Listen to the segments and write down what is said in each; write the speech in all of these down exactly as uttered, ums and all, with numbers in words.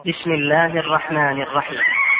بسم الله الرحمن الرحيم.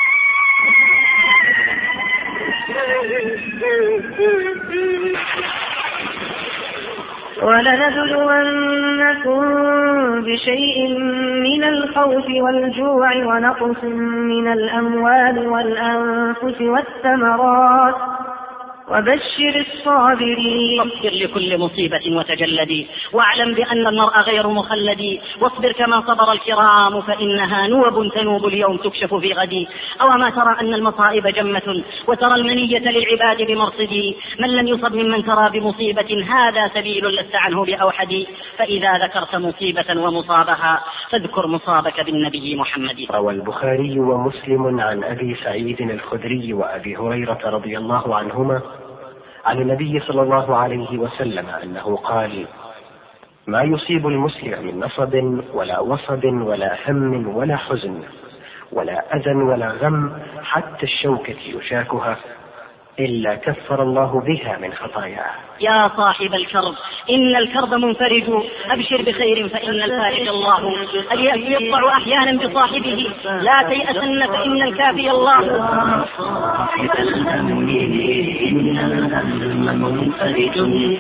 ولنبلونكم بشيء من الخوف والجوع ونقص من الأموال والأنفس والثمرات وبشر الصابرين. اصبر لكل مصيبة وتجلدي، واعلم بأن المرء غير مخلد، واصبر كما صبر الكرام فإنها نوب تنوب اليوم تكشف في غدي. أو ما ترى أن المصائب جمة وترى المنية للعباد بمرصدي، من لم يصب ممن ترى بمصيبة هذا سبيل لست عنه بأوحدي. فإذا ذكرت مصيبة ومصابها فاذكر مصابك بالنبي محمد. روى البخاري ومسلم عن أبي سعيد الخدري وأبي هريرة رضي الله عنهما عن النبي صلى الله عليه وسلم أنه قال: ما يصيب المسلم من نصب ولا وصب ولا هم ولا حزن ولا أذى ولا غم حتى الشوكة يشاكها إلا كفر الله بها من خطاياه. يا صاحب الكرب إن الكرب منفرج، أبشر بخير فإن الفارج الله. اليأس يقطع أحيانا بصاحبه، لا تيأسن فإن الكافي الله. صاحب الهم إن الهم منفرج،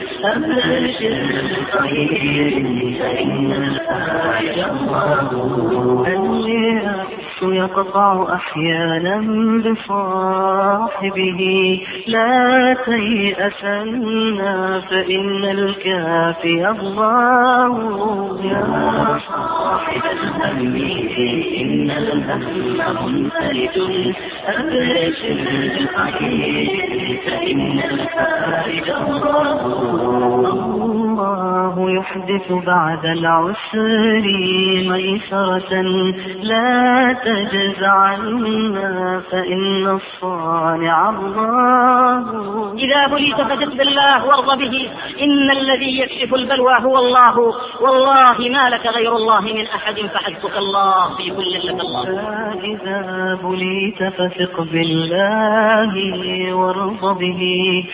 أبشر بخير فإن الفارج الله. اليأس يقطع أحيانا بصاحبه، لا تيأسن فإن الكافي الله. يا صاحب الهم إن الهم منفرج، أبشر بالخير فإن الفارج الله. الله يحدث بعد العسر ميسرة، لا تجزعن فإن الصانع الله. إذا بليت فثق بالله وارض به، إن الذي يكشف البلوى هو الله، والله ما لك غير الله من أحد فحسبك الله في كل لك الله. إذا بليت فثق بالله وارض به،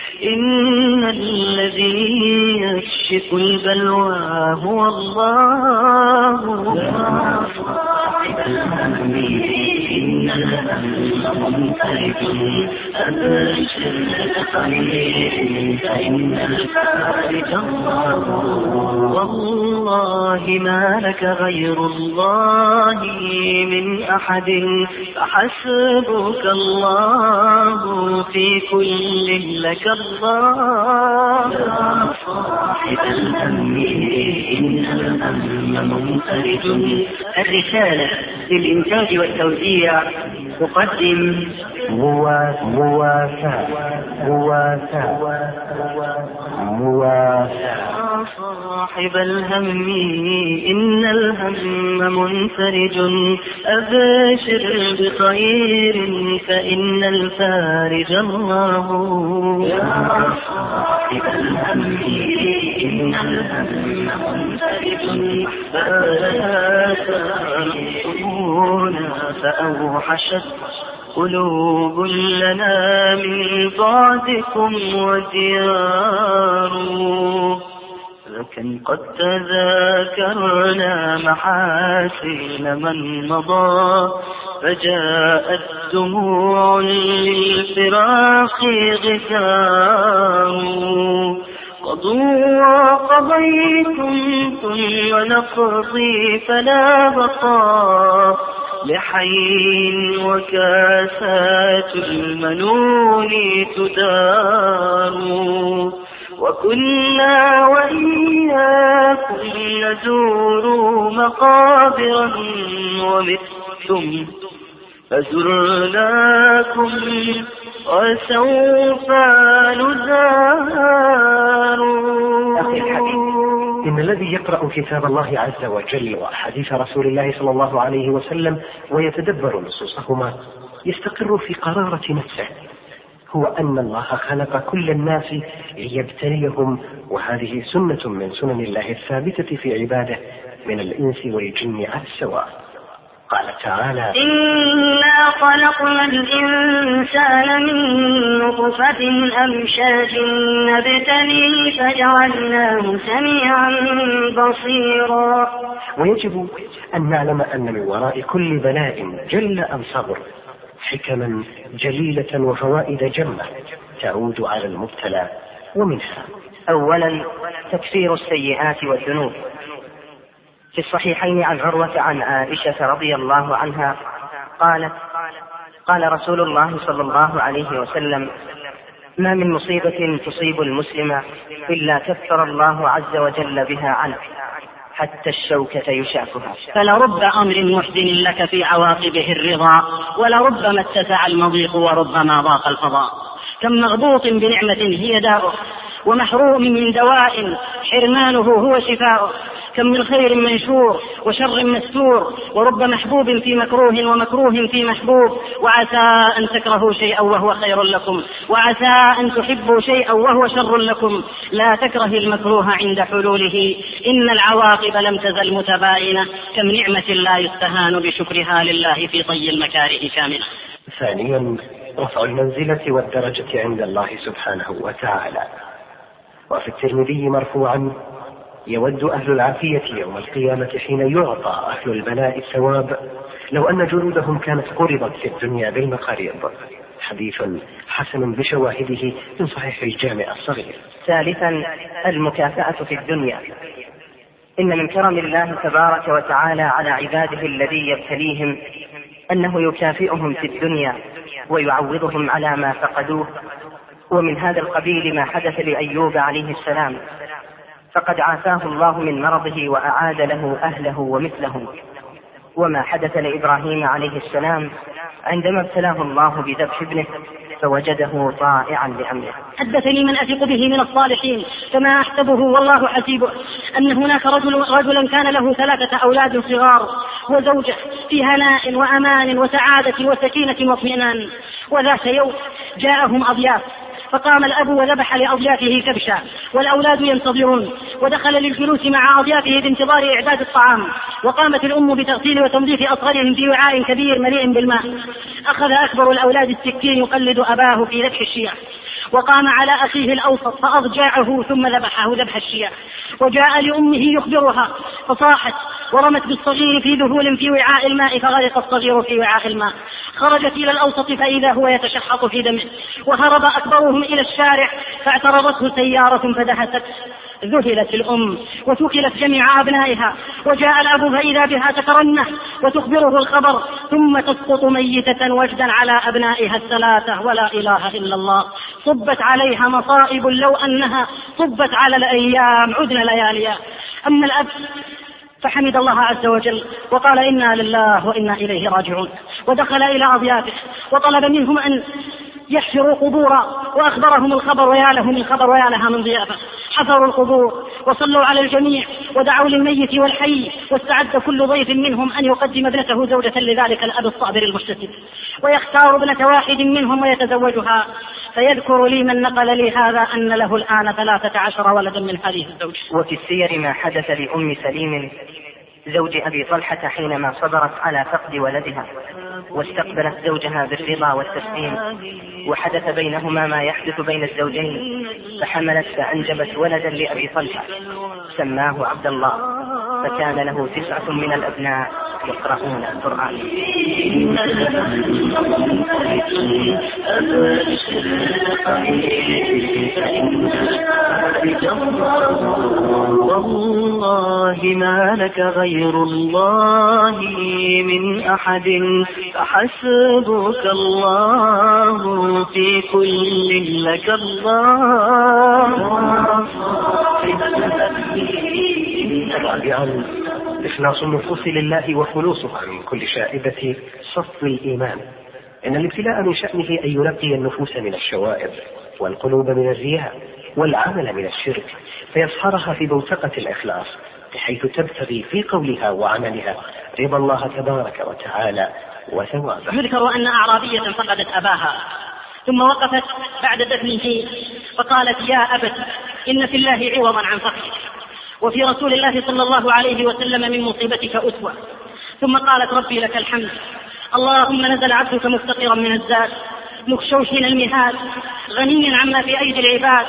إن الذي يكشف البلوى هو الله. يا صاحب الهم إن الهم منفرج، أبشر بالخير فإن الفارج الله. والله ما لك غير الله من أحد فحسبك الله في كل لك الله. يا صاحب الهم إن الهم منفرج. الرسالة للإنتاج والتوزيع تقدم مواساة مواساة مواساة. صاحب الهم إن الهم منفرج، أبشر بخير فإن الفارج الله. يا صاحب الهم إن الهم منفرج، فلا تأمرنا فأوحشت قلوب لنا من بعدكم وديار. لكن قد تذاكرنا محاسن من مضى، فجاءت دموع للفراق غثار. قضوا وقضيتم ثم نقضي فلا بقاء لحي، وكاسات المنون تدار. وكنا وإياكم نزور مقابرا ومتم فزرناكم وسوف نزار. أخي الحبيب، إن الذي يقرأ كتاب الله عز وجل وحديث رسول الله صلى الله عليه وسلم ويتدبر نصوصهما يستقر في قرارة نفسه، هو أن الله خلق كل الناس ليبتليهم، وهذه سنة من سنن الله الثابتة في عباده من الإنس والجن على السواء. قال تعالى: إنا خلقنا الإنسان من نطفة أمشاج نبتليه فجعلناه سميعا بصيرا. ويجب أن نعلم أن من وراء كل بلاء جل أم صبر حكما جليلة وفوائد جمة تعود على المبتلى، ومنها: أولا تكفير السيئات والذنوب. في الصحيحين عن عروة عن عائشة رضي الله عنها قالت: قال رسول الله صلى الله عليه وسلم: ما من مصيبة تصيب المسلم إلا كفر الله عز وجل بها عنه حتى الشوكة يشاكها. فلرب أمر محزن لك في عواقبه الرضا، ولربما اتسع المضيق وربما ضاق الفضاء. كم مغبوط بنعمة هي داؤه، ومحروم من دواء حرمانه هو شفاؤه. كم من خير منشور وشر مستور، ورب محبوب في مكروه ومكروه في محبوب. وعسى أن تكرهوا شيئا وهو خير لكم، وعسى أن تحبوا شيئا وهو شر لكم. لا تكره المكروه عند حلوله، إن العواقب لم تزل متباينة. كم نعمة لا يستهان بشكرها لله في طي المكاره كاملة. ثانيا رفع المنزلة والدرجة عند الله سبحانه وتعالى. وفي الترمذي مرفوعا: يود أهل العافية يوم القيامة حين يعطى أهل البلاء الثواب لو أن جلودهم كانت قرضت في الدنيا بالمقاريض. حديث حسن بشواهده من صحيح الجامع الصغير. ثالثا المكافأة في الدنيا. إن من كرم الله تبارك وتعالى على عباده الذي يبتليهم أنه يكافئهم في الدنيا ويعوضهم على ما فقدوه. ومن هذا القبيل ما حدث لأيوب عليه السلام، فقد عافاه الله من مرضه وأعاد له أهله ومثلهم. وما حدث لإبراهيم عليه السلام عندما ابتلاه الله بذبح ابنه فوجده طائعا لأمره. حدثني من أثق به من الصالحين كما أحسبه والله حسيبه أن هناك رجل رجلا كان له ثلاثة أولاد صغار وزوجة في هناء وأمان وسعادة وسكينة واطمئنان. وذات يوم جاءهم أضياف، فقام الأب وذبح لأضيافه كبشا والأولاد ينتظرون، ودخل للجلوس مع أضيافه بانتظار إعداد الطعام. وقامت الأم بتغسيل وتنظيف أصغرهم في وعاء كبير مليء بالماء. أخذ أكبر الأولاد السكين يقلد أباه في ذبح الشيع، وقام على أخيه الأوسط فأضجعه ثم ذبحه ذبح الشيع. وجاء لأمه يخبرها فصاحت ورمت بالصغير في ذهول في وعاء الماء فغرق الصغير في وعاء الماء. خرجت إلى الأوسط فإذا هو يتشحط في دمه، وهرب أكبرهم إلى الشارع فاعترضته سيارة فدهست. ذهلت الأم وثكلت جميع أبنائها، وجاء الأب فإذا بها تترنح وتخبره الخبر، ثم تسقط ميتة وجدا على أبنائها الثلاثة. ولا إله إلا الله. صبت عليها مصائب لو أنها صبت على الأيام عدن لياليا. أما الأب فحمد الله عز وجل وقال: إنا لله وإنا إليه راجعون. ودخل إلى أضيافه وطلب منهم أن يحفروا قبورا، وأخبرهم الخبر ويا له من خبر ويا لها من ضيافة. حفروا القبور وصلوا على الجميع ودعوا للميت والحي، واستعد كل ضيف منهم أن يقدم ابنته زوجة لذلك الأب الصابر المحتسب، ويختار ابنة واحد منهم ويتزوجها. فيذكر لي من نقل لي هذا أن له الآن ثلاثة عشر ولدا من هذه الزوج. وفي السير ما حدث لأم سليم زوج أبي طلحة حينما صبرت على فقد ولدها واستقبلت زوجها بالرضا والتسليم، وحدث بينهما ما يحدث بين الزوجين، فحملت فأنجبت ولدا لأبي طلحة سماه عبد الله، فكان له تسعة من الأبناء يقرؤون القرآن. والله ما لك غير الله من أحد، فحسبك الله في كل لك الله. رابعا إخلاص النفوس لله وخلوصها من كل شائبة صف الإيمان. إن الابتلاء من شأنه أن ينقي النفوس من الشوائب والقلوب من الرياء والعمل من الشرك، فيصهرها في بوتقة الإخلاص بحيث تبتغي في قولها وعملها رضا الله تبارك وتعالى وثوابه. يذكر أن أعرابية فقدت أباها ثم وقفت بعد دفنه فقالت: يا أبت إن في الله عوضا عن فقرك، وفي رسول الله صلى الله عليه وسلم من مصيبتك أسوة. ثم قالت: ربي لك الحمد، اللهم نزل عبدك مفتقرا من الزاد مخشوشا المهاد غنيا عما في أيدي العباد،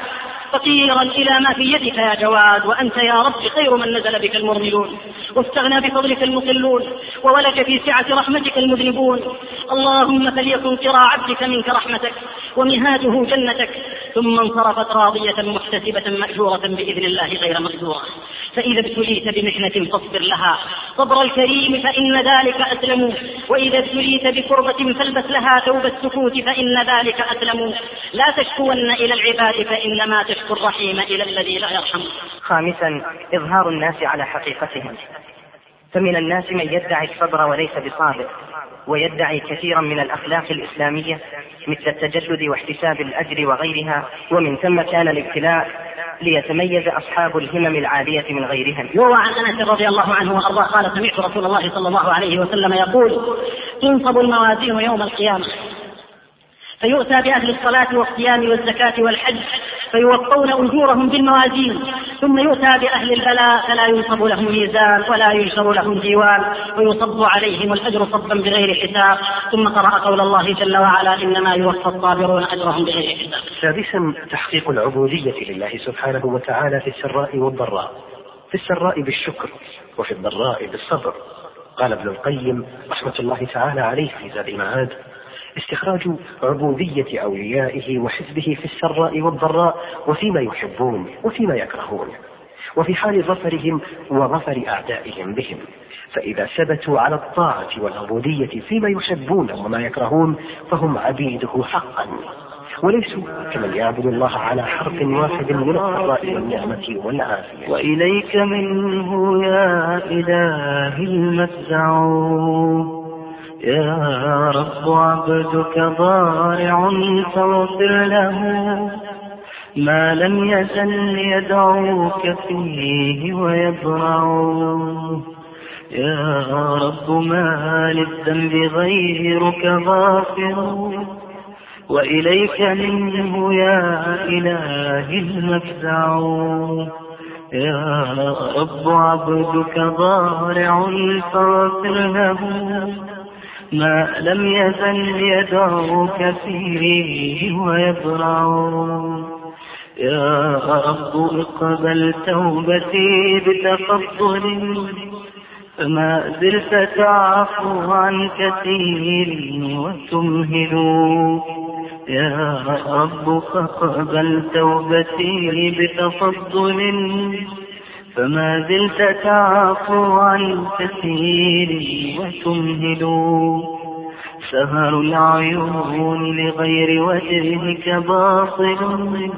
فقيرا إلى ما في يدك يا جواد، وأنت يا رب خير من نزل بك المرملون، واستغنى بفضلك المقلون، وولج في سعة رحمتك المذنبون. اللهم فليكن قرى عبدك منك رحمتك ومهاده جنتك، ثم انصرفت راضية محتسبة مأجورة بإذن الله غير مقدورة. فإذا ابتليت بمحنة فاصبر لها صبر الكريم فإن ذلك أسلم، وإذا ابتليت بكربة فالبس لها ثوب السكوت فإن ذلك أسلم. لا تشكون إلى العباد فإنما تشكو الرحيم إلى الذي لا يرحم. خامسا، إظهار الناس على حقيقتهم. فمن الناس من يدعي الصبر وليس بصابر، ويدعي كثيرا من الأخلاق الإسلامية مثل التجلد واحتساب الأجر وغيرها، ومن ثم كان الابتلاء ليتميز أصحاب الهمم العالية من غيرهم. يروى عن أنس رضي الله عنه وأرضاه قال: سمعت رسول الله صلى الله عليه وسلم يقول: تنصب الموازين يوم القيامة فيؤتى بأهل الصلاة والصيام والزكاة والحج فيوفون أجورهم بالموازين، ثم يؤتى بأهل البلاء فلا ينصب لهم ميزان ولا ينشر لهم ديوان ويصب عليهم الأجر صبا بغير حساب. ثم قرأ قول الله جل وعلا: إنما يوفى الصابرون أجرهم بغير حساب. سادسا، تحقيق العبودية لله سبحانه وتعالى في السراء والضراء، في السراء بالشكر وفي الضراء بالصبر. قال ابن القيم رحمة الله تعالى عليه في زاد المعاد: استخراج عبودية أوليائه وحزبه في السراء والضراء وفيما يحبون وفيما يكرهون، وفي حال ظفرهم وظفر أعدائهم بهم. فإذا ثبتوا على الطاعة والعبودية فيما يحبون وما يكرهون فهم عبيده حقا، وليسوا كمن يعبد الله على حرف واحد من السراء والنعمة والعافية. وإليك منه يا إلهي المفزع، يا رب عبدك ضارع فاغفر له ما لم يزل يدعوك فيه ويبرع. يا رب ما للذنب غيرك غافر، وإليك منه يا إلهي المفزع. يا رب عبدك ضارع فاغفر له ما لم يزل يدعوك فيه ويبرع. يا رب اقبل توبتي بتفضل فما زلت تعفو عن كثير وتمهل. يا رب اقبل توبتي بتفضل فما زلت تعفو عن كثير وتمهل. سهر العيون لغير وجهك باطل،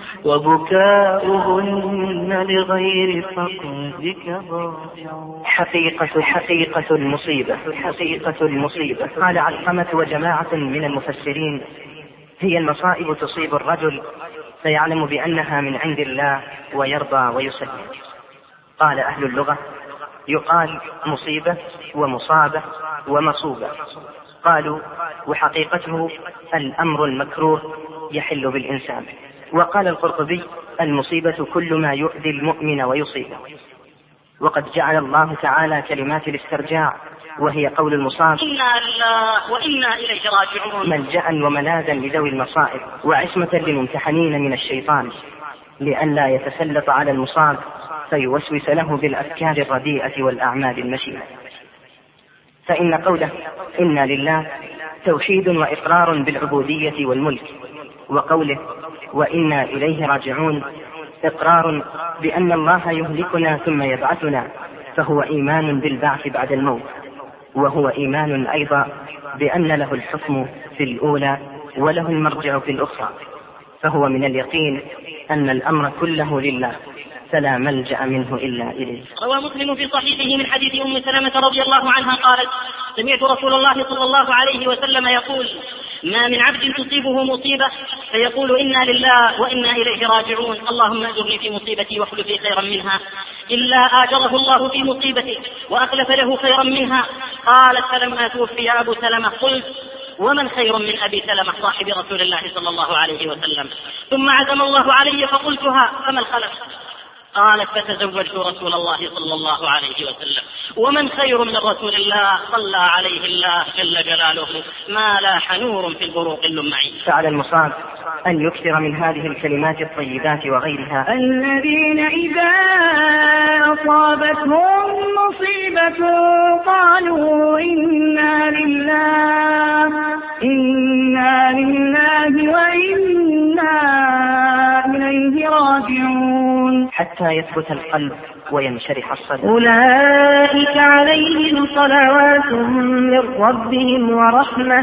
وبكاؤهن لغير فقدك ضائع. حقيقة حقيقة المصيبة حقيقة المصيبة قال علقمة وجماعة من المفسرين: هي المصائب تصيب الرجل فيعلم بأنها من عند الله ويرضى ويسلم. قال أهل اللغة: يقال مصيبة ومصابة ومصوبة. قالوا: وحقيقته الأمر المكروه يحل بالإنسان. وقال القرطبي: المصيبة كل ما يؤذي المؤمن ويصيبه. وقد جعل الله تعالى كلمات الاسترجاع وهي قول المصاب: إنا لله وإنا إليه راجعون، ملجأ وملاذا لذوي المصائب وعصمة للممتحنين من الشيطان، لئلا يتسلط على المصاب فيوسوس له بالأفكار الرديئة والأعمال المشيئة. فإن قوله إنا لله توحيد وإقرار بالعبودية والملك، وقوله وإنا إليه راجعون إقرار بأن الله يهلكنا ثم يبعثنا، فهو إيمان بالبعث بعد الموت، وهو إيمان أيضا بأن له الحكم في الأولى وله المرجع في الأخرى، فهو من اليقين أن الأمر كله لله فلا ملجأ منه إلا إليه. روى مسلم في صحيحه من حديث أم سلمة رضي الله عنها قالت: سمعت رسول الله صلى الله عليه وسلم يقول: ما من عبد تصيبه مصيبة فيقول إنا لله وإنا إليه راجعون، اللهم أجرني في مصيبتي واخلف لي خيرا منها، إلا آجره الله في مصيبته وأخلف له خيرا منها. قالت: فلما توفي أبو سلمة قلت: ومن خير من أبي سلمة صاحب رسول الله صلى الله عليه وسلم؟ ثم عزم الله علي فقلتها، فما الخلف؟ قالت فتزوجت رسول الله صلى الله عليه وسلم. ومن خير من رسول الله صلى عليه الله جل جلاله ما لاح نور في البروق اللمعي. فعلى المصاب أن يكثر من هذه الكلمات الطيبات وغيرها. الذين إذا أصابتهم مصيبة قالوا إنا لله إنا لله وإنا إليه راجعون، حتى يثبت القلب وينشرح الصدر. أولئك عليهم صلوات من ربهم ورحمة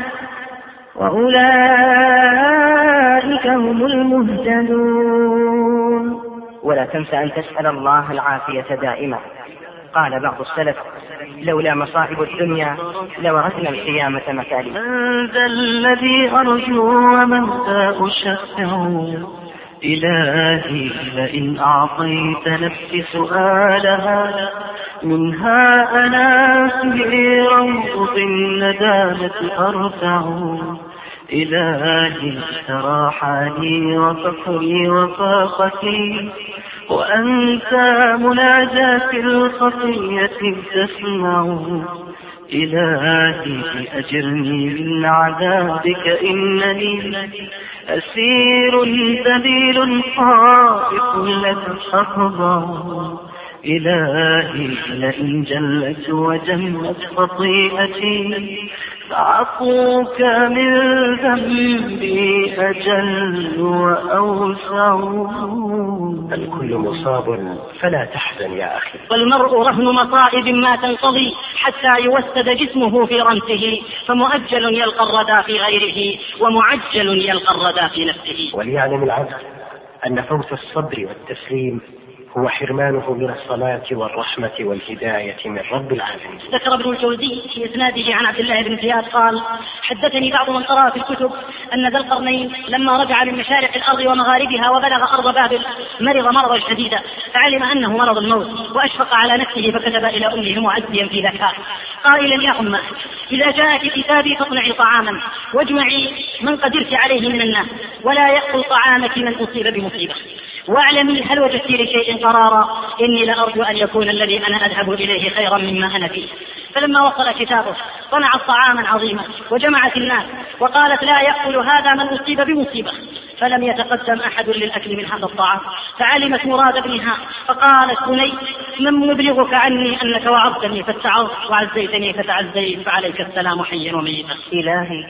وأولئك هم المهتدون. ولا تنسى أن تسأل الله العافية دائما. قال بعض السلف: لولا مصائب الدنيا لورثنا القيامة مثالي. من ذا الذي أرجو ومن ذا أشفع إلهي لئن أعطيت نفسي سؤالها منها أنا في روض الندامة أرتع. إلهي ترى حالي وفقري وفاقتي وأنت مناجاة الخطية تسمع. إلهي أجرني من عذابك إنني أسير ذليل خائف لك أخضع. إلهي لئن جلت وجمت خطيئتي فعفوك من ذنبي أجل وأوسع. الكل مصاب فلا تحزن يا أخي. والمرء رهن مصائب ما تنقضي حتى يوسد جسمه في رمسه، فمؤجل يلقى الردى في غيره ومعجل يلقى الردى في نفسه. وليعلم العبد أن فوت الصبر والتسليم هو حرمانه من الصلاة والرحمة والهداية من رب العالمين. ذكر ابن الجوزي في إسناده عن عبد الله بن زياد قال: حدثني بعض من قرأ في الكتب أن ذا القرنين لما رجع من مشارق الأرض ومغاربها وبلغ أرض بابل مرض مرضا شديدا، فعلم أنه مرض الموت وأشفق على نفسه فكتب إلى أمه معزيا في ذكاء قائلا: يا أمه، إذا جاءك كتابي فاصنعي طعاما واجمعي من قدرت عليه من الناس، ولا يأكل طعامك من أصيب بمصيبة، واعلمي هل وجدت لشيء قرارا إني لأرجو أن يكون الذي أنا أذهب إليه خيرا مما أنا فيه. فلما وصل كتابه صنعت طعاما عظيما وجمعت الناس وقالت: لا يأكل هذا من أصيب بمصيبة. فلم يتقدم أحد للأكل من هذا الطعام، فعلمت مراد ابنها فقالت: بني، من مبلغك عني أنك وعظتني فاستعظت وعزيتني فتعزيت، فعليك السلام حيا وميتا. إلهي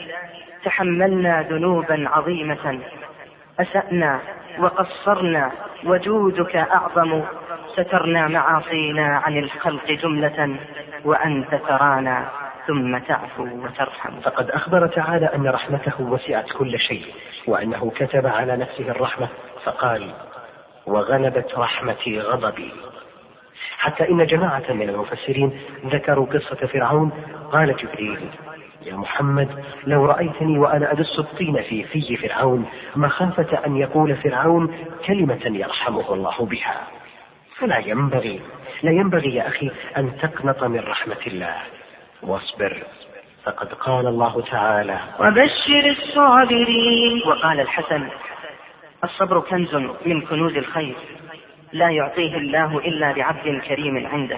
تحملنا ذنوبا عظيمة، أسأنا وقصرنا وجودك أعظم، سترنا معاصينا عن الخلق جملة وأنت ترانا ثم تعفو وترحم. فقد أخبر تعالى أن رحمته وسعت كل شيء، وأنه كتب على نفسه الرحمة فقال: وغلبت رحمتي غضبي. حتى إن جماعة من المفسرين ذكروا قصة فرعون. قال جبريل: يا محمد، لو رأيتني وأنا أدس الطين في في فرعون مخافة أن يقول فرعون كلمة يرحمه الله بها. فلا ينبغي لا ينبغي يا أخي أن تقنط من رحمة الله، واصبر، فقد قال الله تعالى: وبشر الصابرين. وقال الحسن: الصبر كنز من كنوز الخير لا يعطيه الله إلا لعبد كريم عنده.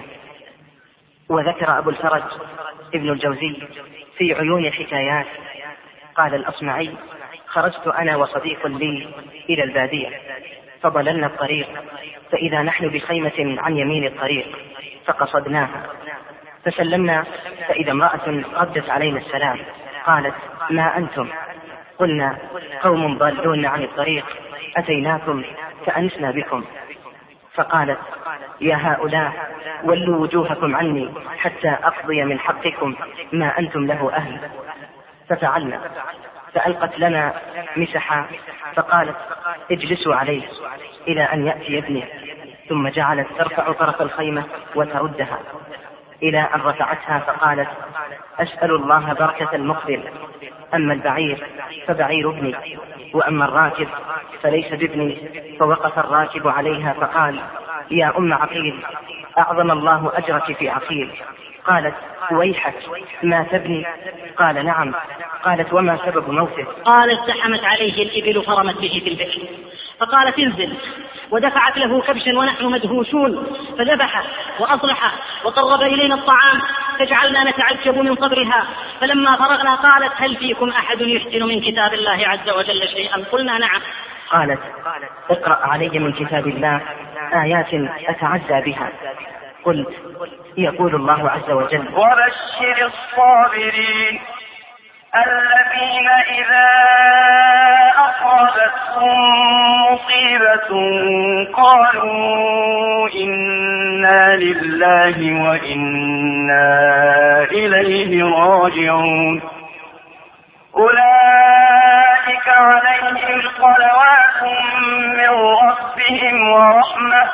وذكر أبو الفرج ابن الجوزي في عيون حكايات قال الأصمعي: خرجت أنا وصديق لي إلى البادية فضللنا الطريق، فإذا نحن بخيمة عن يمين الطريق فقصدناها، فسلمنا فإذا امرأة ردت علينا السلام قالت: ما أنتم؟ قلنا: قوم ضالون عن الطريق، أتيناكم فأنسنا بكم. فقالت: يا هؤلاء، ولوا وجوهكم عني حتى أقضي من حقكم ما أنتم له أهل. ففعلنا، فألقت لنا مسحا فقالت: اجلسوا عليه إلى أن يأتي ابني، ثم جعلت ترفع طرف الخيمة وتردها إلى أن رفعتها فقالت: أسأل الله بركة المقبل، أما البعير فبعير ابني، وأما الراكب فليس بابني. فوقف الراكب عليها فقال: يا أم عقيل، أعظم الله أجرك في عقيل. قالت: ويحك، ما تبني؟ قال: نعم. قالت: وما سبب موته؟ قال: ازدحمت عليه الإبل فرمت به في البئر. فقالت: انزل. ودفعت له كبشا ونحن مدهوشون، فذبحه وأصلحه وقرب إلينا الطعام، فجعلنا نتعجب من صبرها. فلما فرغنا قالت: هل فيكم أحد يحسن من كتاب الله عز وجل شيئا؟ قلنا: نعم. قالت: اقرأ علي من كتاب الله آيات أتعزى بها. قلت: يقول الله عز وجل: وبشر الصابرين الذين إذا أصابتهم مصيبة قالوا إنا لله وإنا إليه راجعون أولئك عليهم صلوات من ربهم ورحمة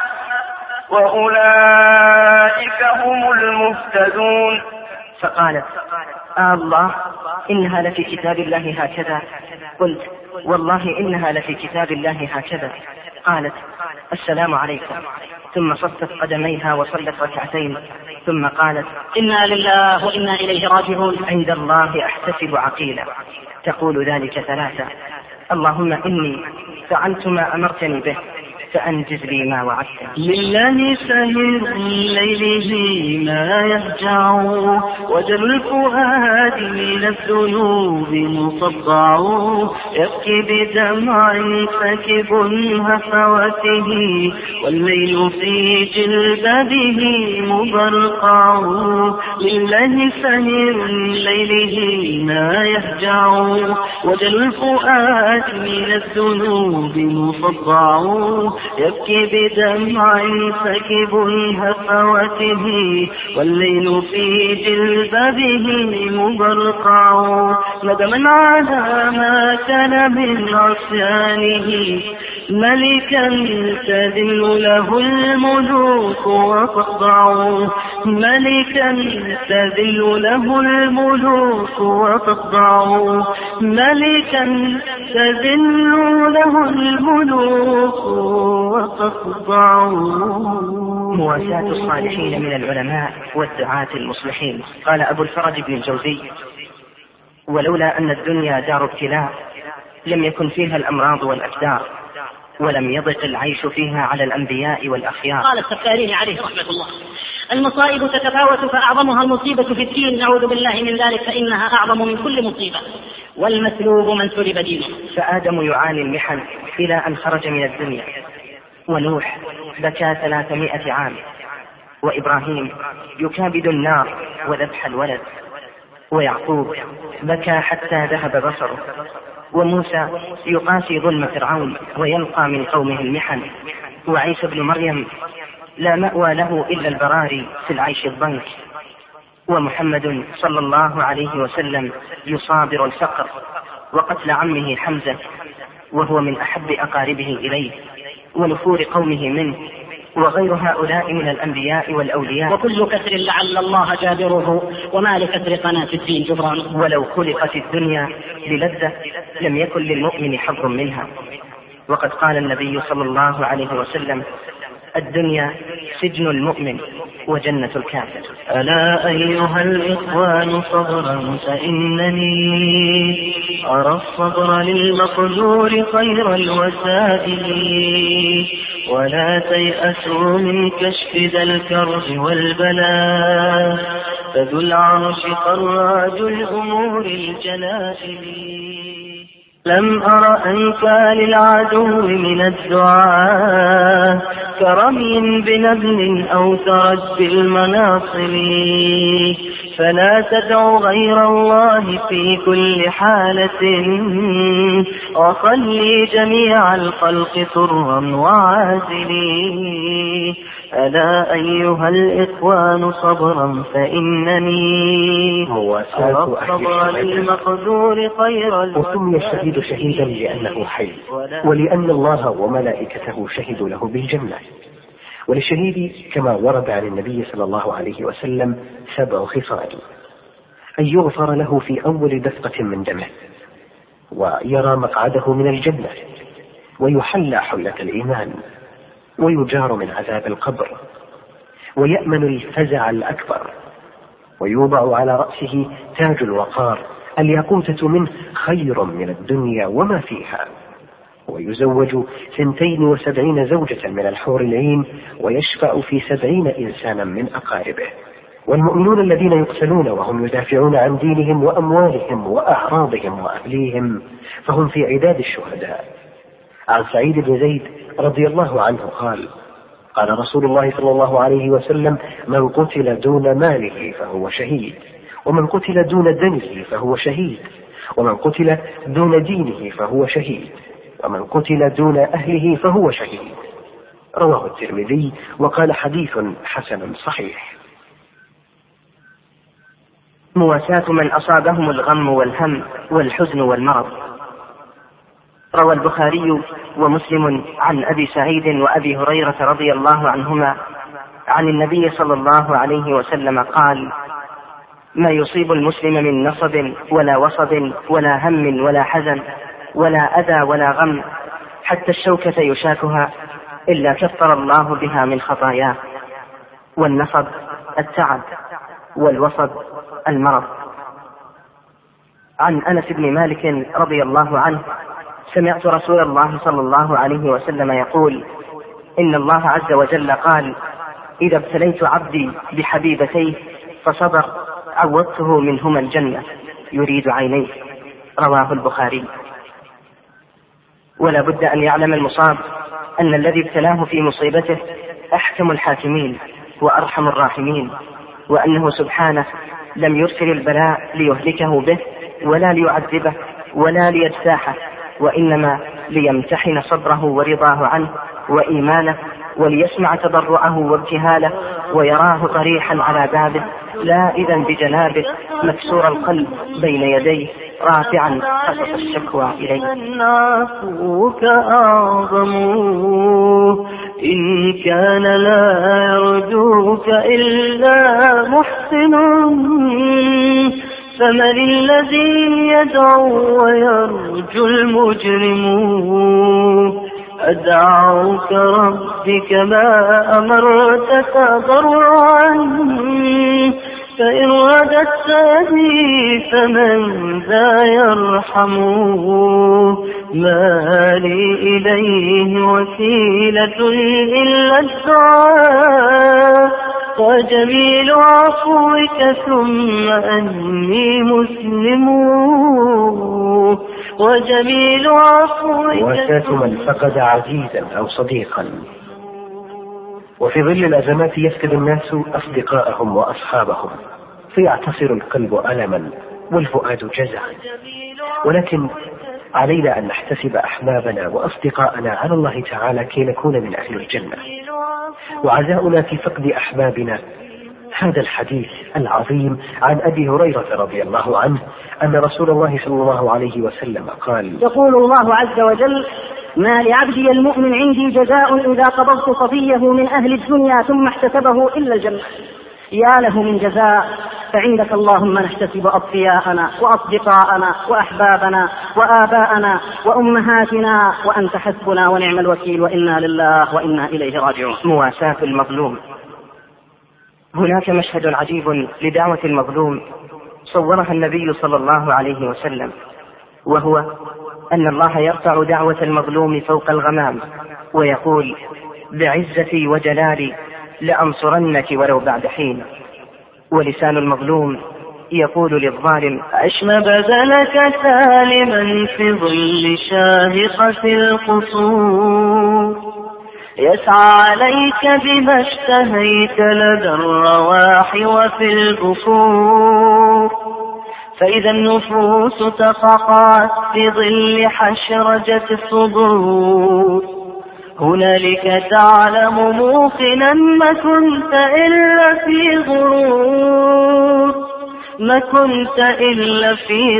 وأولئك هم المهتدون. فقالت: آه الله، إنها لفي كتاب الله هكذا. قلت: والله إنها لفي كتاب الله هكذا. قالت: السلام عليكم. ثم صفت قدميها وصلت ركعتين، ثم قالت: إنا لله وإنا إليه راجعون. عند الله أحتسب عقيلا. تقول ذلك ثلاثة: اللهم إني فعلت ما أمرتني به فأنجز لي ما وعدتني. لله سهر ليله ما يهجع وجل الفؤاد من الذنوب مصدع يبكي بدمع سكب هفوته والليل في جلبابه مبرقع. لله سهر ليله ما يهجع وجل الفؤاد من الذنوب مصدع يبكي بدمع سكب هفوته والليل في جلبابه مبرقع. ندما على ما كان من عصيانه ملكا تذل له الملوك وتخضع. ملكا تذل له الملوك وتخضع. ملكا تذل له الملوك وتخضع. مواساة الصالحين من العلماء والدعاة المصلحين. قال أبو الفرج بن الجوزي: ولولا أن الدنيا دار ابتلاء لم يكن فيها الأمراض والأكدار ولم يضق العيش فيها على الأنبياء والأخيار. قال السفاريني عليه رحمة الله: المصائب تتفاوت فأعظمها المصيبة في الدين، نعوذ بالله من ذلك، فإنها أعظم من كل مصيبة، والمسلوب من سلب دينه. فآدم يعاني المحن إلى أن خرج من الدنيا، ونوح بكى ثلاثمائة عام، وإبراهيم يكابد النار وذبح الولد، ويعقوب بكى حتى ذهب بصره، وموسى يقاسي ظلم فرعون ويلقى من قومه المحن، وعيسى بن مريم لا مأوى له إلا البراري في العيش الضنك، ومحمد صلى الله عليه وسلم يصابر الفقر وقتل عمه حمزة وهو من أحب أقاربه إليه، ونفور قومه منه، وغير هؤلاء من الأنبياء والأولياء. وكل كسر لعل الله جابره، وما لكسر قناة الدين جبران. ولو خلقت الدنيا للذة لم يكن للمؤمن حظ منها. وقد قال النبي صلى الله عليه وسلم: الدنيا سجن المؤمن وجنة الكافر. ألا أيها الإخوان صبرا فإنني أرى الصبر للمقدور خير الوسائل، ولا تيأسوا من كشف ذا الكرب والبلاء، فذو العرش خراج الأمور الجلائل. لم أر أنكى للعدو من الدعاء كرمي بنبل أو ترد المناصب، فلا تدع غير الله في كل حالة، وخلي جميع الخلق سرا وعازلي. ألا أيها الإخوان صبرا فإنني مواساة الصبر للمقدور خير. وسمي الشهيد شهيدا لأنه حي، ولأن الله وملائكته شهدوا له بالجنة. وللشهيد كما ورد عن النبي صلى الله عليه وسلم سبع خصال: أن يغفر له في أول دفقة من دمه، ويرى مقعده من الجنة، ويحلى حلة الإيمان، ويجار من عذاب القبر، ويأمن الفزع الأكبر، ويوضع على رأسه تاج الوقار الياقوتة منه خير من الدنيا وما فيها. ويزوج ثنتين وسبعين زوجة من الحور العين، ويشفع في سبعين إنسانا من أقاربه. والمؤمنون الذين يقتلون وهم يدافعون عن دينهم وأموالهم وأعراضهم وأهليهم فهم في عداد الشهداء. عن سعيد بن زيد رضي الله عنه قال: قال رسول الله صلى الله عليه وسلم: من قتل دون ماله فهو شهيد، ومن قتل دون دمه فهو شهيد، ومن قتل دون دينه فهو شهيد، ومن قتل دون أهله فهو شهيد. رواه الترمذي وقال: حديث حسن صحيح. مواساة من أصابهم الغم والهم والحزن والمرض. روى البخاري ومسلم عن أبي سعيد وأبي هريرة رضي الله عنهما عن النبي صلى الله عليه وسلم قال: ما يصيب المسلم من نصب ولا وصب ولا هم ولا حزن ولا أذى ولا غم حتى الشوكة يشاكها إلا كفر الله بها من خطاياه. والنصب التعب، والوصب المرض. عن أنس بن مالك رضي الله عنه: سمعت رسول الله صلى الله عليه وسلم يقول: إن الله عز وجل قال: إذا ابتليت عبدي بحبيبتيه فصبر عوضته منهما الجنة، يريد عينيه. رواه البخاري. ولا بد أن يعلم المصاب أن الذي ابتلاه في مصيبته أحكم الحاكمين وأرحم الراحمين، وأنه سبحانه لم يرسل البلاء ليهلكه به ولا ليعذبه ولا ليجتاحه، وإنما ليمتحن صبره ورضاه عنه وإيمانه، وليسمع تضرعه وابتهاله ويراه طريحا على بابه لا إذن بجنابه مكسور القلب بين يديه رافعا قصص الشكوى إليه. عفوك أعظم إن كان لا يرجوك إلا محسن، فمن الذي يدعو ويرجو المجرم؟ أدعوك ربي كما أمرت تضرعا، فإن رددت يدي فمن ذا يرحم؟ ما لي إليه وسيلة إلا الدعاء، وجميل عفوك ثم أني مسلم، وجميل عفوك. مواساة من فقد عزيزا أو صديقا. وفي ظل الأزمات يفقد الناس أصدقاءهم وأصحابهم، فيعتصر القلب ألما والفؤاد جزعا. ولكن علينا أن نحتسب أحبابنا وأصدقاءنا على الله تعالى كي نكون من أهل الجنة. وعزاؤنا في فقد أحبابنا هذا الحديث العظيم عن أبي هريرة رضي الله عنه أن رسول الله صلى الله عليه وسلم قال: يقول الله عز وجل: ما لعبدي المؤمن عندي جزاء إذا قبضت صفيه من أهل الدنيا ثم احتسبه إلا الجنة. يا له من جزاء. فعندك اللهم نحتسب أطفياءنا وأصدقاءنا وأحبابنا وآباءنا وأمهاتنا، وأنت حسبنا ونعم الوكيل، وإنا لله وإنا إليه راجعون. مواساة المظلوم. هناك مشهد عجيب لدعوة المظلوم صورها النبي صلى الله عليه وسلم، وهو أن الله يرفع دعوة المظلوم فوق الغمام ويقول: بعزتي وجلالي لأنصرنك ولو بعد حين. ولسان المظلوم يقول للظالم: أشم بذلك سالما في ظل شاهقة القصور، يسعى عليك بما اشتهيت لدى الرواح وفي البخور، فإذا النفوس تفقعت في ظل حشرجة الصدور، هنالك تعلم موقنا ما كنت إلا في غرور، ما كنت إلا في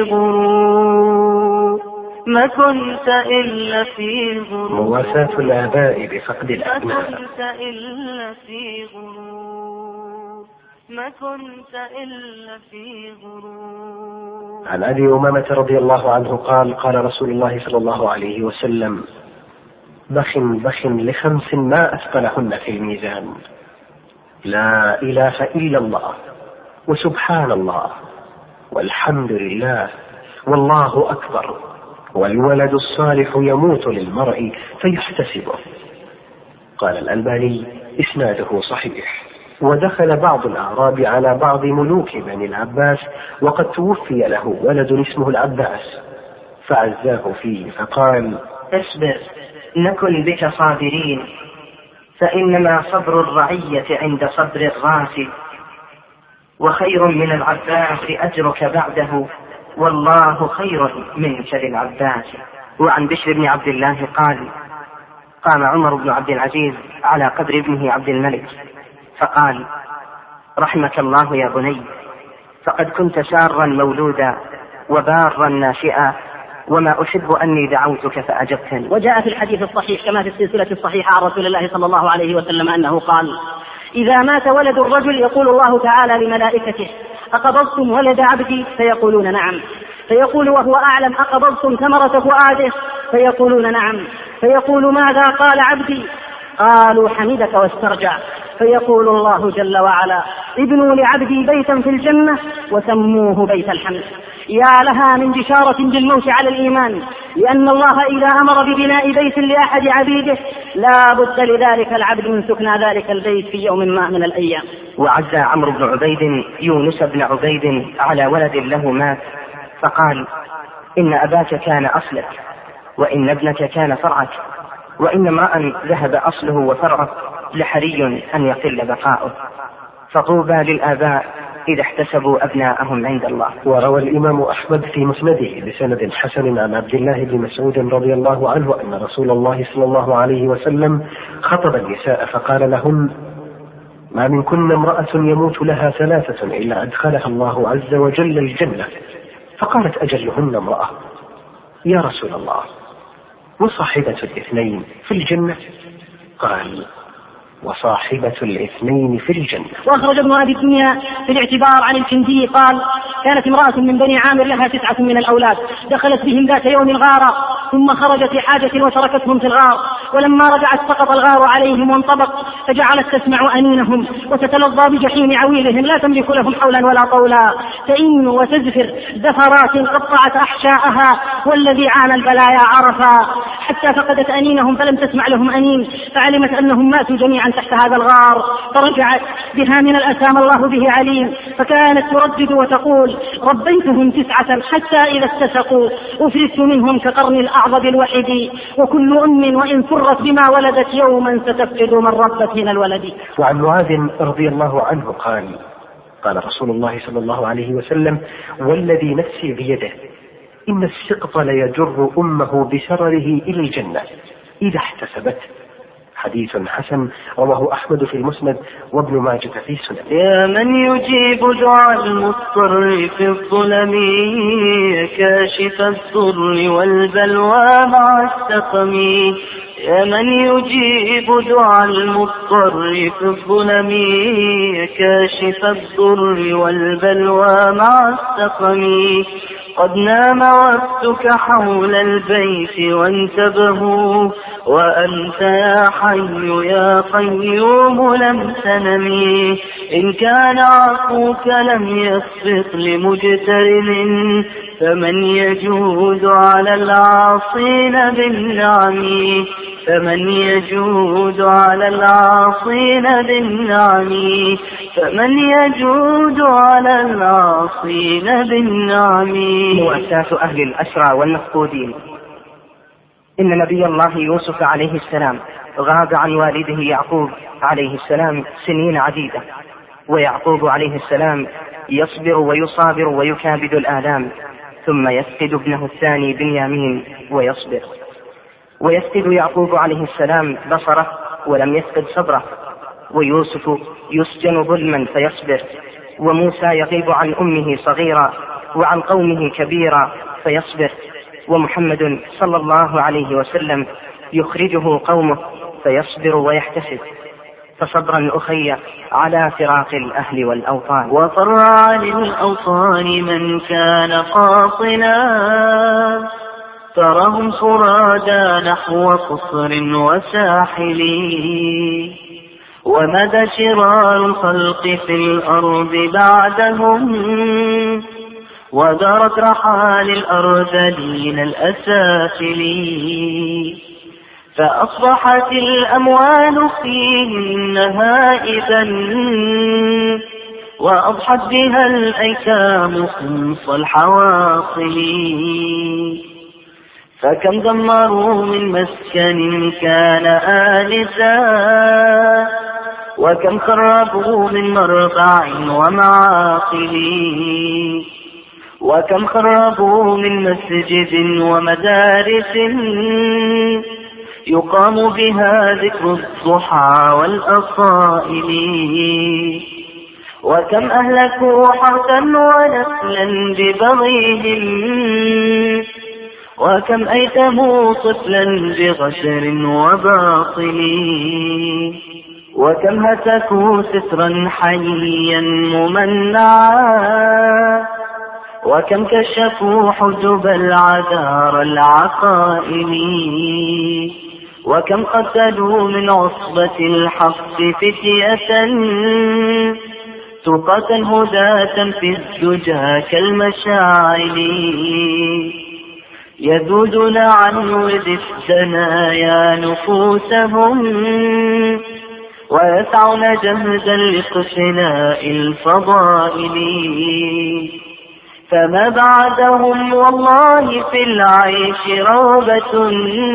غرور، ما كنت إلا في غرور. مواساة الآباء بفقد الأبناء. ما كنت إلا في غرور، ما كنت إلا في غرور. عن أبي أمامة رضي الله عنه قال: قال رسول الله صلى الله عليه وسلم: بخ بخ لخمس ما أثقلهن في الميزان: لا إله إلا الله، وسبحان الله، والحمد لله والله أكبر، والولد الصالح يموت للمرء فيحتسبه. قال الألباني إسناده صحيح. ودخل بعض الأعراب على بعض ملوك بني العباس وقد توفي له ولد اسمه العباس، فعزاه فيه فقال: اصبر نكن بك صابرين، فإنما صبر الرعية عند صبر الراس، وخير من العباس أجرك بعده، والله خير منك للعباس. وعن بشر بن عبد الله قال: قام عمر بن عبد العزيز على قبر ابنه عبد الملك فقال: رحمك الله يا بني، فقد كنت سارا مولودا وبارا ناشئا، وما أحب أني دعوتك فأجبتني. وجاء في الحديث الصحيح كما في السلسلة الصحيحة عن رسول الله صلى الله عليه وسلم أنه قال: إذا مات ولد الرجل يقول الله تعالى لملائكته: أقبضتم ولد عبدي؟ فيقولون نعم. فيقول وهو أعلم: أقبضتم ثمرة فؤاده؟ فيقولون نعم. فيقول: ماذا قال عبدي؟ قالوا: حمدك واسترجع. فيقول الله جل وعلا: ابنوا لعبدي بيتا في الجنة وسموه بيت الحمد. يا لها من بشارة بالموت على الإيمان، لأن الله إذا أمر ببناء بيت لأحد عبيده لا بد لذلك العبد من سكنى ذلك البيت في يوم ما من الأيام. وعزى عمرو بن عبيد يونس بن عبيد على ولد له مات فقال: إن أباك كان أصلك، وإن ابنك كان فرعك، وإن امرأ ذهب أصله وفرعه لحري أن يقل بقاؤه، فطوبى للآباء إذا احتسبوا أبناءهم عند الله. وروى الإمام أحمد في مسنده بسند حسن عن عبد الله بن مسعود رضي الله عنه أن رسول الله صلى الله عليه وسلم خطب النساء فقال لهن: ما منكن امرأة يموت لها ثلاثة إلا أدخلها الله عز وجل الجنة. فقالت أجلهن امرأة: يا رسول الله، وصاحبة الاثنين في الجنة؟ قال: وصاحبة الاثنين في الجنة. وأخرج ابن أبي الدنيا في الاعتبار عن الكندي قال: كانت امرأة من بني عامر لها تسعة من الأولاد، دخلت بهم ذات يوم الغارة، ثم خرجت لحاجة وتركتهم في الغار، ولما رجعت سقط الغار عليهم وانطبق، فجعلت تسمع أنينهم وتتلظى بجحيم عويلهم لا تملك لهم حولا ولا طولا، تئن وتزفر زفرات قطعت أحشاءها، والذي عانى البلايا عرفا، حتى فقدت أنينهم فلم تسمع لهم أنين، فعلمت أنهم ماتوا جميعا تحت هذا الغار، فرجعت بها من الأسام الله به عليم، فكانت تردد وتقول: ربيتهم تسعة حتى إذا اتسقوا أفرست منهم كقرن الأعضب الوحيد، وكل أم وإن فرت بما ولدت يوما ستفقد من ربت من الولد. وعن معاذ رضي الله عنه قال: قال رسول الله صلى الله عليه وسلم: والذي نفسي بيده إن السقط ليجر أمه بسرره إلى الجنة إذا احتسبت. حديث حسن رواه أحمد في المسند وابن ماجه في السنن. يا من يجيب دعاء المضطر في الظلم، كاشف الضر والبلوى مع السقم. يا من يجيب دعاء المضطر في الظلم، كاشف الضر والبلوى مع السقم. قد نام وفدك حول البيت وانتبهوا، وأنت يا حي يا قيوم لم تنمي. إن كان عفوك لم يسبق لمجترم، فمن يجود على العاصين بالنعم. فمن يجود على العاصين بالنعم. فمن يجود على العاصين بالنعم. مؤسسات أهل الأسرى والمفقودين. إن نبي الله يوسف عليه السلام غاب عن والده يعقوب عليه السلام سنين عديدة، ويعقوب عليه السلام يصبر ويصابر ويكابد الآلام، ثم يفقد ابنه الثاني بنيامين ويصبر. ويفقد يعقوب عليه السلام بصره ولم يفقد صبره، ويوسف يسجن ظلما فيصبر، وموسى يغيب عن أمه صغيرا وعن قومه كبيرا فيصبر، ومحمد صلى الله عليه وسلم يخرجه قومه فيصبر ويحتسب. فصبرا أخي على فراق الأهل والأوطان. وفرع للأوطان من كان قاصنا، ترهم فرادا نحو قصر وساحل. ومدى شرار الخلق في الأرض بعدهم، ودارت رحال الأرذلين الأسافلين، فأصبحت الأموال فيهن هائبا، وأضحت بها الأيتام خمص الحواصل. فكم دمروا من مسكن كان آنسا، وكم خربوا من مرضع ومعاقل، وكم خربوا من مسجد ومدارس يقام بها ذكر الضحى والأصائل، وكم أهلكوا حرثا ونسلا ببغيهم، وكم أيتموا طفلا بغشر وباطل، وكم هتكوا سترا حيا ممنعا، وكم كشفوا حجب العذار العقائل، وكم قتلوا من عصبة الحق فتية تقة هداة في الدجى كالمشاعل، يذودون عن ود الثنايا نفوسهم، ويسعون جهدا لاقتناء الفضائل. فما بعدهم والله في العيش رغبة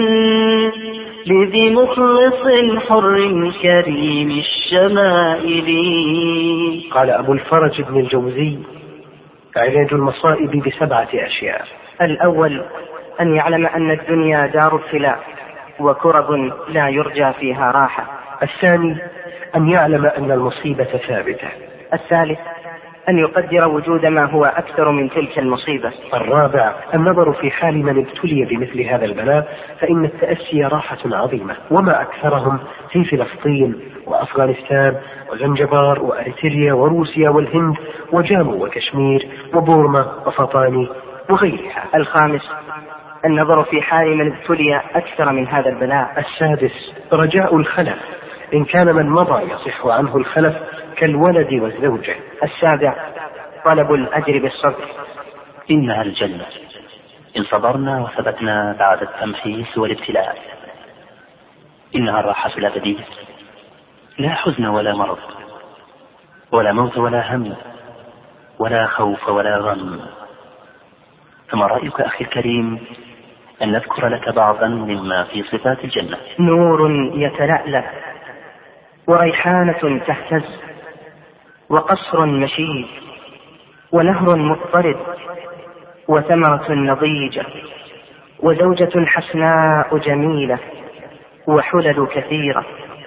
لذي مخلص حر كريم الشمائل. قال أبو الفرج بن الجوزي: علاج المصائب بسبعة أشياء. الأول أن يعلم أن الدنيا دار ابتلاء وكرب لا يرجى فيها راحة. الثاني أن يعلم أن المصيبة ثابتة. الثالث أن يقدر وجود ما هو أكثر من تلك المصيبة. الرابع النظر في حال من ابتلي بمثل هذا البلاء، فإن التأسي راحة عظيمة، وما أكثرهم في فلسطين وأفغانستان وزنجبار وأريتريا وروسيا والهند وجامو وكشمير وبورما وفطاني وغيرها. الخامس النظر في حال من ابتلي أكثر من هذا البلاء. السادس رجاء الخلف إن كان من مضى يصح عنه الخلف كالولد والزوجة. السابع طلب الأجر بالصبر. إنها الجنة إن صبرنا وثبتنا بعد التمحيص والابتلاء. إنها الراحة الأبدية، لا حزن ولا مرض ولا موت ولا هم ولا خوف ولا غم. فما رأيك أخي الكريم أن نذكر لك بعضا مما في صفات الجنة؟ نور يتلألأ، وريحانة تهتز، وقصر مشيد، ونهر مضطرد، وثمرة نضيجة، وزوجة حسناء جميلة، وحلل كثيرة،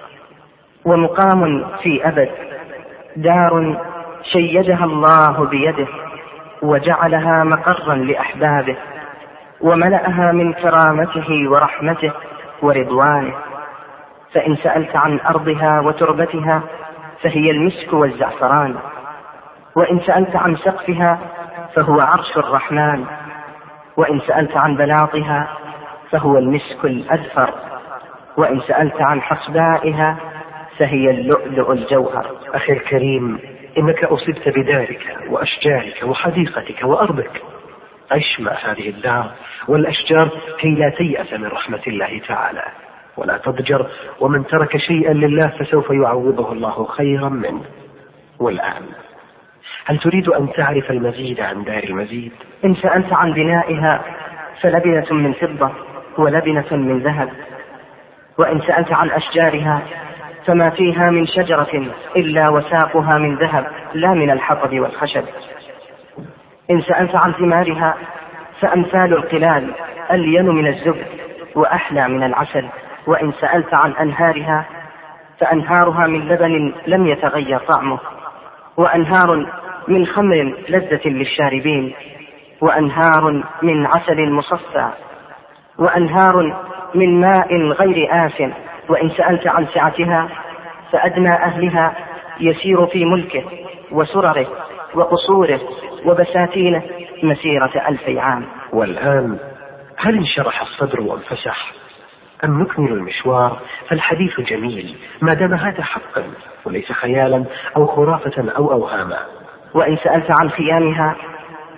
ومقام في أبد، دار شيدها الله بيده وجعلها مقرا لأحبابه، وملأها من كرامته ورحمته ورضوانه. فإن سألت عن أرضها وتربتها فهي المسك والزعفران، وإن سألت عن سقفها فهو عرش الرحمن، وإن سألت عن بلاطها فهو المسك الأذفر، وإن سألت عن حصبائها فهي اللؤلؤ الجوهر. أخي الكريم، إنك أصبت بدارك وأشجارك وحديقتك وأرضك. عش مع هذه الدار والأشجار كي لا تيأس من رحمة الله تعالى، ولا تضجر، ومن ترك شيئا لله فسوف يعوضه الله خيرا منه. والآن هل تريد أن تعرف المزيد عن دار المزيد؟ إن سألت عن بنائها فلبنة من فضة ولبنة من ذهب، وإن سألت عن أشجارها فما فيها من شجرة إلا وساقها من ذهب لا من الحطب والخشب. إن سألت عن ثمارها فأمثال القلال ألين من الزبد وأحلى من العسل. وإن سألت عن أنهارها فأنهارها من لبن لم يتغير طعمه، وأنهار من خمر لذة للشاربين، وأنهار من عسل مصفى، وأنهار من ماء غير آس. وإن سألت عن سعتها فأدنى أهلها يسير في ملكه وسرره وقصوره وبساتينه مسيرة ألفي عام. والآن هل انشرح الصدر وانفسح أم نكمل المشوار؟ فالحديث جميل ما دام هذا حقا وليس خيالا أو خرافة أو أوهاما. وإن سألت عن خيامها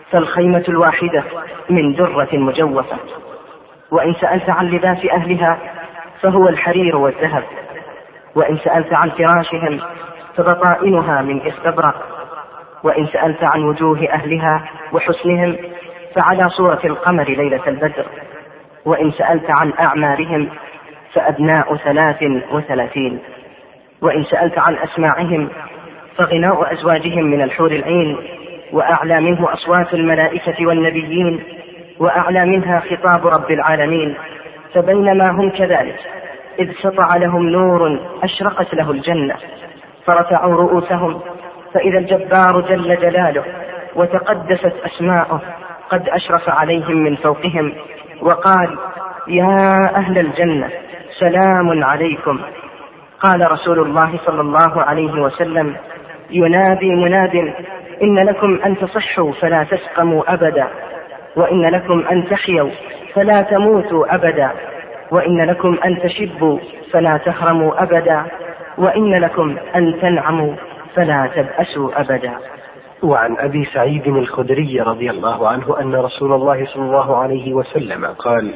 فالخيمة الواحدة من درة مجوفة. وإن سألت عن لباس أهلها فهو الحرير والذهب. وإن سألت عن فراشهم فبطائنها من استبرق. وإن سألت عن وجوه أهلها وحسنهم فعلى صورة القمر ليلة البدر. وإن سألت عن أعمارهم فأبناء ثلاث وثلاثين. وإن سألت عن أسماعهم فغناء أزواجهم من الحور العين، وأعلى منه أصوات الملائكة والنبيين، وأعلى منها خطاب رب العالمين. فبينما هم كذلك إذ سطع لهم نور أشرقت له الجنة، فرفعوا رؤوسهم فإذا الجبار جل جلاله وتقدست أسماؤه قد أشرف عليهم من فوقهم وقال: يا أهل الجنة سلام عليكم. قال رسول الله صلى الله عليه وسلم: ينادي مناد: إن لكم أن تصحوا فلا تسقموا أبدا، وإن لكم أن تحيوا فلا تموتوا أبدا، وإن لكم أن تشبوا فلا تهرموا أبدا، وإن لكم أن تنعموا فلا تبأسوا أبدا. وعن أبي سعيد الخدري رضي الله عنه أن رسول الله صلى الله عليه وسلم قال: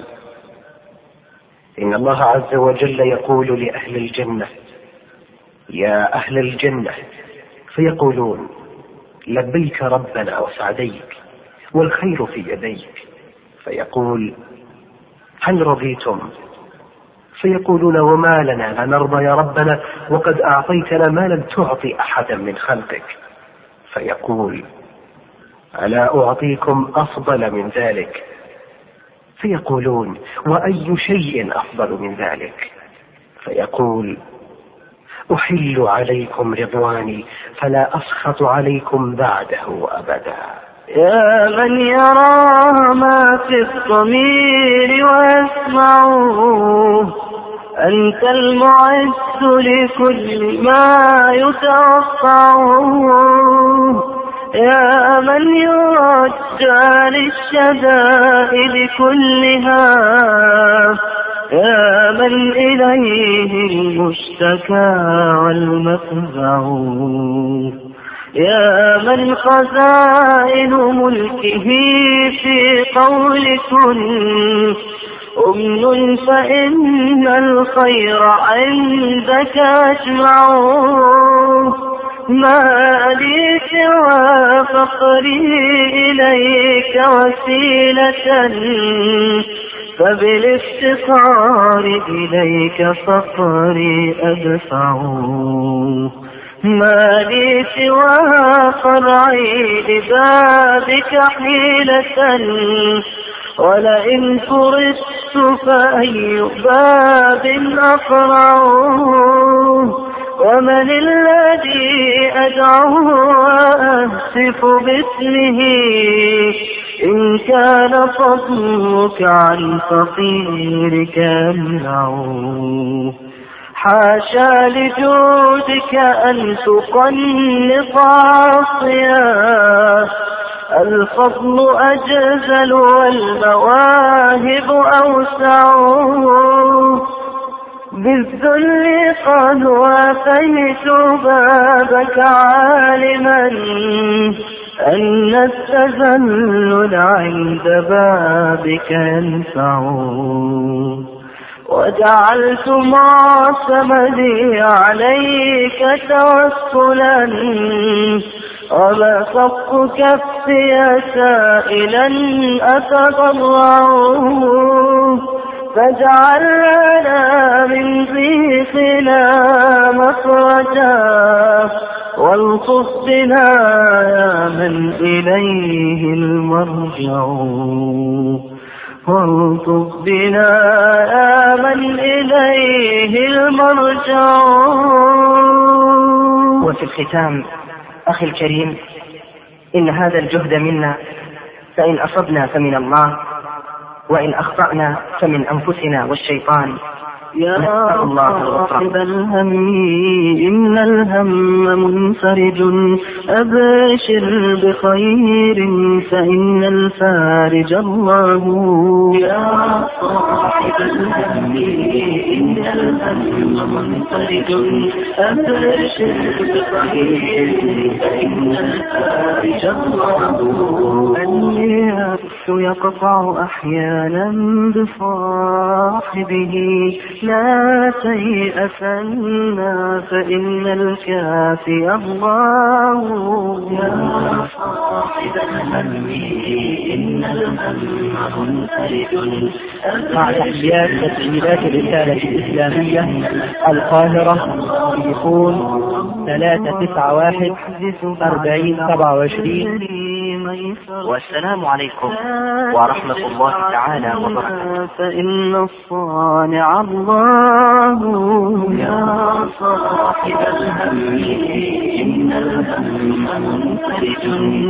إن الله عز وجل يقول لأهل الجنة: يا أهل الجنة، فيقولون: لبيك ربنا وسعديك والخير في يديك. فيقول: هل رضيتم؟ فيقولون: وما لنا لا نرضى يا ربنا وقد أعطيتنا ما لم تعطي أحدا من خلقك. فيقول: ألا أعطيكم أفضل من ذلك؟ فيقولون: وأي شيء أفضل من ذلك؟ فيقول: أحل عليكم رضواني فلا أسخط عليكم بعده أبدا. يا من يرى ما في الضمير ويسمعه، أنت المعز لكل ما يتوقعه. يا من يرجى للشدائد كلها، يا من إليه المشتكى والمفزع. يا من خزائن ملكه في قول كن أمن، فإن الخير عندك أجمع. ما لي سوى فقري إليك وسيلة، فبالافتقار إليك فقري أدفع. ما لي سوى فرعي لبابك حيلة، ولئن فرست فأي باب أقرع. ومن الذي أدعو وأهتف باسمه، إن كان فضلك عن فقيرك يمنع. حاشا لجودك أن تقنط عاصيا، الفضل أجزل والمواهب أوسع. بالذل قد وافيت بابك عالما أن التذلل عند بابك ينفع. وجعلت معتمدي عليك توسلا، وبسطت كفي سائلا أتضرع. فاجعل لنا من ضيقنا مخرجا، والطف بنا يا من إليه المرجع. والطف بنا يا من إليه المرجع. وفي الختام أخي الكريم، إن هذا الجهد منا، فإن أصبنا فمن الله، وإن أخطأنا فمن أنفسنا والشيطان. يا صاحب الهم إن الهم منفرج أبشر بخير فإن الفارج الله. يا صاحب الهم إن الهم منفرج أبشر بخير فإن الفارج الله. اليأس يقطع أحيانا بصاحبه لا تيأسن فإن الكافي الله. يا صاحب الهم إن الهم منفرج. مع تحيات تسجيلات الرسالة الإسلامية القاهرة تليفون ثلاثة تسعة واحد أربعين سبعة وعشرين. والسلام عليكم ورحمة الله تعالى وبركاته. فإن الصانع الله. يا صاحب الهم إن الهم منفرج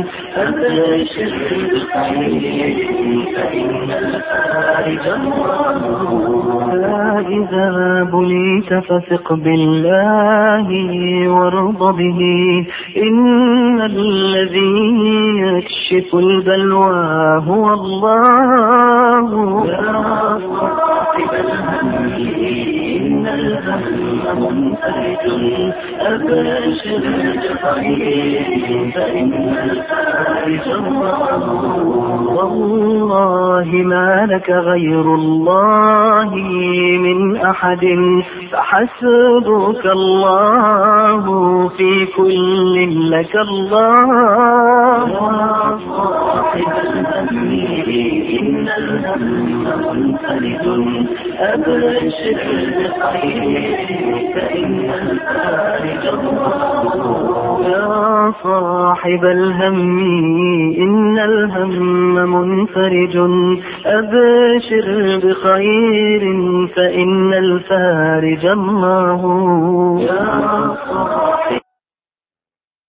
أبشر بالخير فإن الفارج الله. فإذا بليت فثق بالله وارض به إن الذي يكشف البلوى هو الله. يا صاحب الهم إن الهم منفرج أبشر بالخير فإن الفارج الله. والله ما لك غير الله من أحد فحسبك الله في كل لك الله. يا صاحب الهم إن الهم منفرج أبشر بخير فإن الفارج الله. يا صاحب الهم إن الهم منفرج أبشر بخير فإن الفارج الله. يا صاحب